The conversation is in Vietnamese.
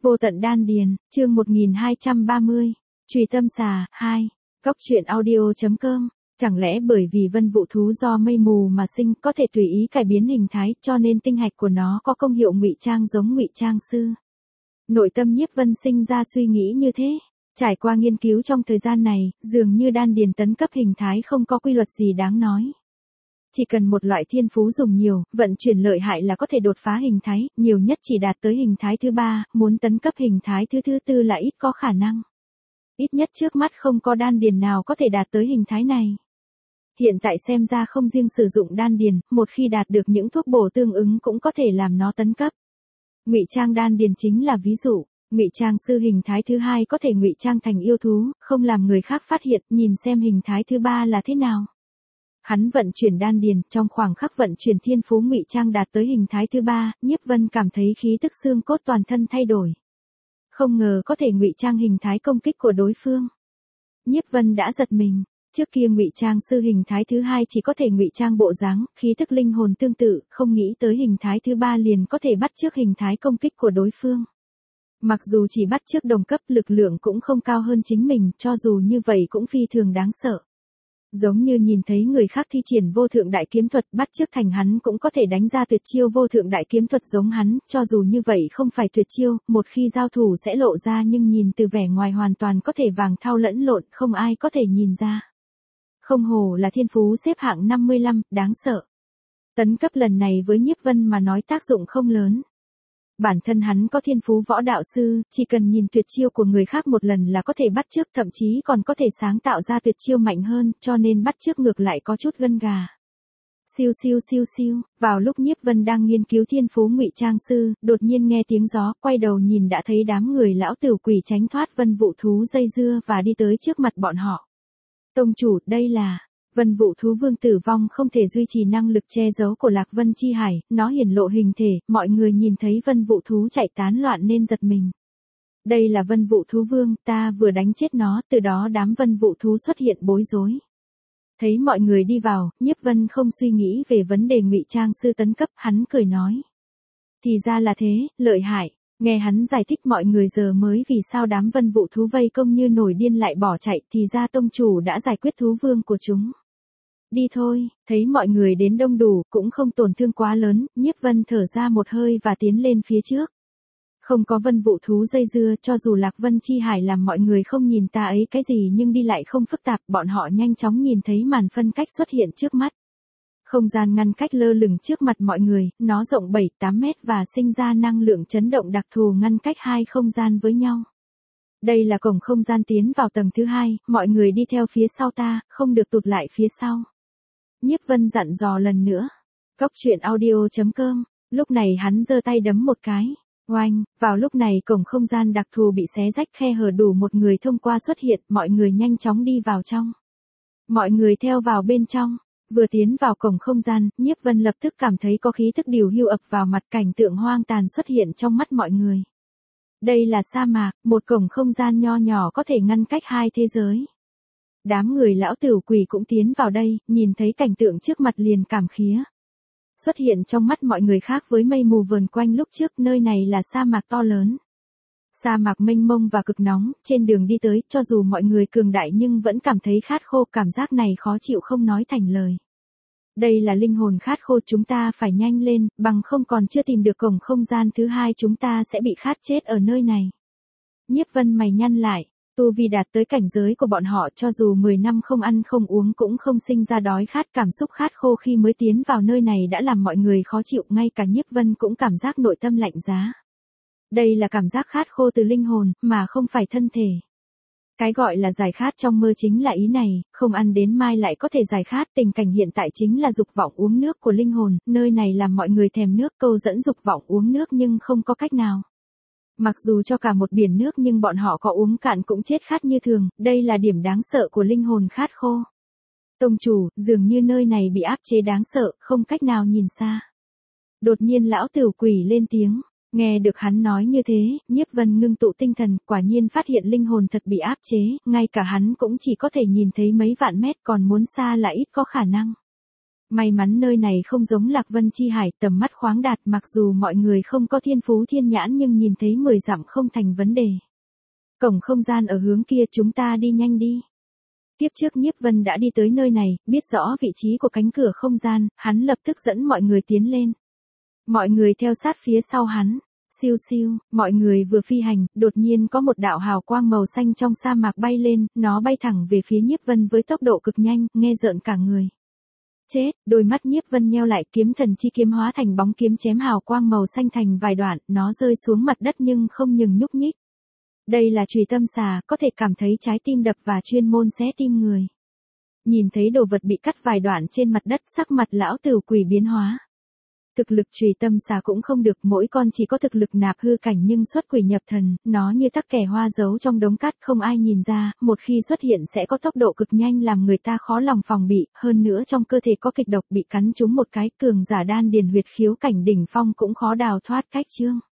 Vô tận đan điền, chương 1230. Trùy tâm xà, 2. Góc truyện audio.com. Chẳng lẽ bởi vì vân vụ thú do mây mù mà sinh có thể tùy ý cải biến hình thái cho nên tinh hạch của nó có công hiệu ngụy trang giống ngụy trang sư? Nội tâm Nhiếp Vân sinh ra suy nghĩ như thế. Trải qua nghiên cứu trong thời gian này, dường như đan điền tấn cấp hình thái không có quy luật gì đáng nói. Chỉ cần một loại thiên phú dùng nhiều, vận chuyển lợi hại là có thể đột phá hình thái, nhiều nhất chỉ đạt tới hình thái thứ 3, muốn tấn cấp hình thái thứ 4 là ít có khả năng. Ít nhất trước mắt không có đan điền nào có thể đạt tới hình thái này. Hiện tại xem ra không riêng sử dụng đan điền, một khi đạt được những thuốc bổ tương ứng cũng có thể làm nó tấn cấp. Ngụy trang đan điền chính là ví dụ. Ngụy trang sư hình thái thứ 2 có thể ngụy trang thành yêu thú, không làm người khác phát hiện, nhìn xem hình thái thứ 3 là thế nào. Hắn vận chuyển đan điền, trong khoảng khắc vận chuyển thiên phú ngụy trang đạt tới hình thái thứ 3, Nhiếp Vân cảm thấy khí tức xương cốt toàn thân thay đổi. Không ngờ có thể ngụy trang hình thái công kích của đối phương. Nhiếp Vân đã giật mình, trước kia ngụy trang sư hình thái thứ 2 chỉ có thể ngụy trang bộ dáng, khí tức linh hồn tương tự, không nghĩ tới hình thái thứ 3 liền có thể bắt chước hình thái công kích của đối phương. Mặc dù chỉ bắt chước đồng cấp, lực lượng cũng không cao hơn chính mình, cho dù như vậy cũng phi thường đáng sợ. Giống như nhìn thấy người khác thi triển vô thượng đại kiếm thuật bắt chước thành hắn cũng có thể đánh ra tuyệt chiêu vô thượng đại kiếm thuật giống hắn, cho dù như vậy không phải tuyệt chiêu, một khi giao thủ sẽ lộ ra nhưng nhìn từ vẻ ngoài hoàn toàn có thể vàng thau lẫn lộn, không ai có thể nhìn ra. Không hổ là thiên phú xếp hạng 55, đáng sợ. Tấn cấp lần này với Nhiếp Vân mà nói tác dụng không lớn. Bản thân hắn có thiên phú võ đạo sư, chỉ cần nhìn tuyệt chiêu của người khác một lần là có thể bắt chước, thậm chí còn có thể sáng tạo ra tuyệt chiêu mạnh hơn, cho nên bắt chước ngược lại có chút gân gà. Siêu siêu siêu siêu, vào lúc Nhiếp Vân đang nghiên cứu thiên phú ngụy trang sư, đột nhiên nghe tiếng gió, quay đầu nhìn đã thấy đám người lão tử quỷ tránh thoát vân vụ thú dây dưa và đi tới trước mặt bọn họ. Tông chủ, đây là... Vân vụ thú vương tử vong không thể duy trì năng lực che giấu của Lạc Vân Chi Hải, nó hiển lộ hình thể, mọi người nhìn thấy vân vụ thú chạy tán loạn nên giật mình. Đây là vân vụ thú vương, ta vừa đánh chết nó, từ đó đám vân vụ thú xuất hiện bối rối. Thấy mọi người đi vào, Nhiếp Vân không suy nghĩ về vấn đề ngụy trang sư tấn cấp, hắn cười nói. Thì ra là thế, lợi hại. Nghe hắn giải thích mọi người giờ mới vì sao đám vân vụ thú vây công như nổi điên lại bỏ chạy, thì ra tông chủ đã giải quyết thú vương của chúng. Đi thôi, thấy mọi người đến đông đủ, cũng không tổn thương quá lớn, Nhiếp Vân thở ra một hơi và tiến lên phía trước. Không có vân vụ thú dây dưa, cho dù Lạc Vân Chi Hải làm mọi người không nhìn ta ấy cái gì nhưng đi lại không phức tạp, bọn họ nhanh chóng nhìn thấy màn phân cách xuất hiện trước mắt. Không gian ngăn cách lơ lửng trước mặt mọi người, nó rộng 7-8 mét và sinh ra năng lượng chấn động đặc thù ngăn cách hai không gian với nhau. Đây là cổng không gian tiến vào tầng thứ 2, mọi người đi theo phía sau ta, không được tụt lại phía sau. Nhiếp Vân dặn dò lần nữa. Góc truyện audio.com, lúc này hắn giơ tay đấm một cái. Oanh, vào lúc này cổng không gian đặc thù bị xé rách, khe hở đủ một người thông qua xuất hiện, mọi người nhanh chóng đi vào trong. Mọi người theo vào bên trong. Vừa tiến vào cổng không gian, Nhiếp Vân lập tức cảm thấy có khí thức điều hưu ập vào mặt, cảnh tượng hoang tàn xuất hiện trong mắt mọi người. Đây là sa mạc, một cổng không gian nho nhỏ có thể ngăn cách hai thế giới. Đám người lão tử quỷ cũng tiến vào đây, nhìn thấy cảnh tượng trước mặt liền cảm khía. Xuất hiện trong mắt mọi người khác với mây mù vờn quanh lúc trước, nơi này là sa mạc to lớn. Sa mạc mênh mông và cực nóng, trên đường đi tới, cho dù mọi người cường đại nhưng vẫn cảm thấy khát khô, cảm giác này khó chịu không nói thành lời. Đây là linh hồn khát khô, chúng ta phải nhanh lên, bằng không còn chưa tìm được cổng không gian thứ 2 chúng ta sẽ bị khát chết ở nơi này. Nhiếp Vân mày nhăn lại, tu vi đạt tới cảnh giới của bọn họ cho dù 10 năm không ăn không uống cũng không sinh ra đói khát, cảm xúc khát khô khi mới tiến vào nơi này đã làm mọi người khó chịu, ngay cả Nhiếp Vân cũng cảm giác nội tâm lạnh giá. Đây là cảm giác khát khô từ linh hồn, mà không phải thân thể. Cái gọi là giải khát trong mơ chính là ý này, không ăn đến mai lại có thể giải khát, tình cảnh hiện tại chính là dục vọng uống nước của linh hồn, nơi này làm mọi người thèm nước, câu dẫn dục vọng uống nước nhưng không có cách nào. Mặc dù cho cả một biển nước nhưng bọn họ có uống cạn cũng chết khát như thường, đây là điểm đáng sợ của linh hồn khát khô. Tông chủ, dường như nơi này bị áp chế đáng sợ, không cách nào nhìn xa. Đột nhiên lão tử quỷ lên tiếng. Nghe được hắn nói như thế, Nhiếp Vân ngưng tụ tinh thần, quả nhiên phát hiện linh hồn thật bị áp chế, ngay cả hắn cũng chỉ có thể nhìn thấy mấy vạn mét, còn muốn xa là ít có khả năng. May mắn nơi này không giống Lạc Vân Chi Hải, tầm mắt khoáng đạt, mặc dù mọi người không có thiên phú thiên nhãn nhưng nhìn thấy 10 dặm không thành vấn đề. Cổng không gian ở hướng kia, chúng ta đi nhanh đi. Tiếp trước Nhiếp Vân đã đi tới nơi này, biết rõ vị trí của cánh cửa không gian, hắn lập tức dẫn mọi người tiến lên. Mọi người theo sát phía sau hắn. Siêu siêu, mọi người vừa phi hành, đột nhiên có một đạo hào quang màu xanh trong sa mạc bay lên, nó bay thẳng về phía Nhiếp Vân với tốc độ cực nhanh, nghe rợn cả người. Chết, đôi mắt Nhiếp Vân nheo lại, kiếm thần chi kiếm hóa thành bóng kiếm chém hào quang màu xanh thành vài đoạn, nó rơi xuống mặt đất nhưng không ngừng nhúc nhích. Đây là chùy tâm xà, có thể cảm thấy trái tim đập và chuyên môn xé tim người. Nhìn thấy đồ vật bị cắt vài đoạn trên mặt đất, sắc mặt lão Tửu Quỷ biến hóa. Thực lực chùy tâm xà cũng không được, mỗi con chỉ có thực lực nạp hư cảnh nhưng xuất quỷ nhập thần, nó như tắc kẻ hoa giấu trong đống cát không ai nhìn ra, một khi xuất hiện sẽ có tốc độ cực nhanh làm người ta khó lòng phòng bị, hơn nữa trong cơ thể có kịch độc, bị cắn trúng một cái, cường giả đan điền huyệt khiếu cảnh đỉnh phong cũng khó đào thoát cách chương.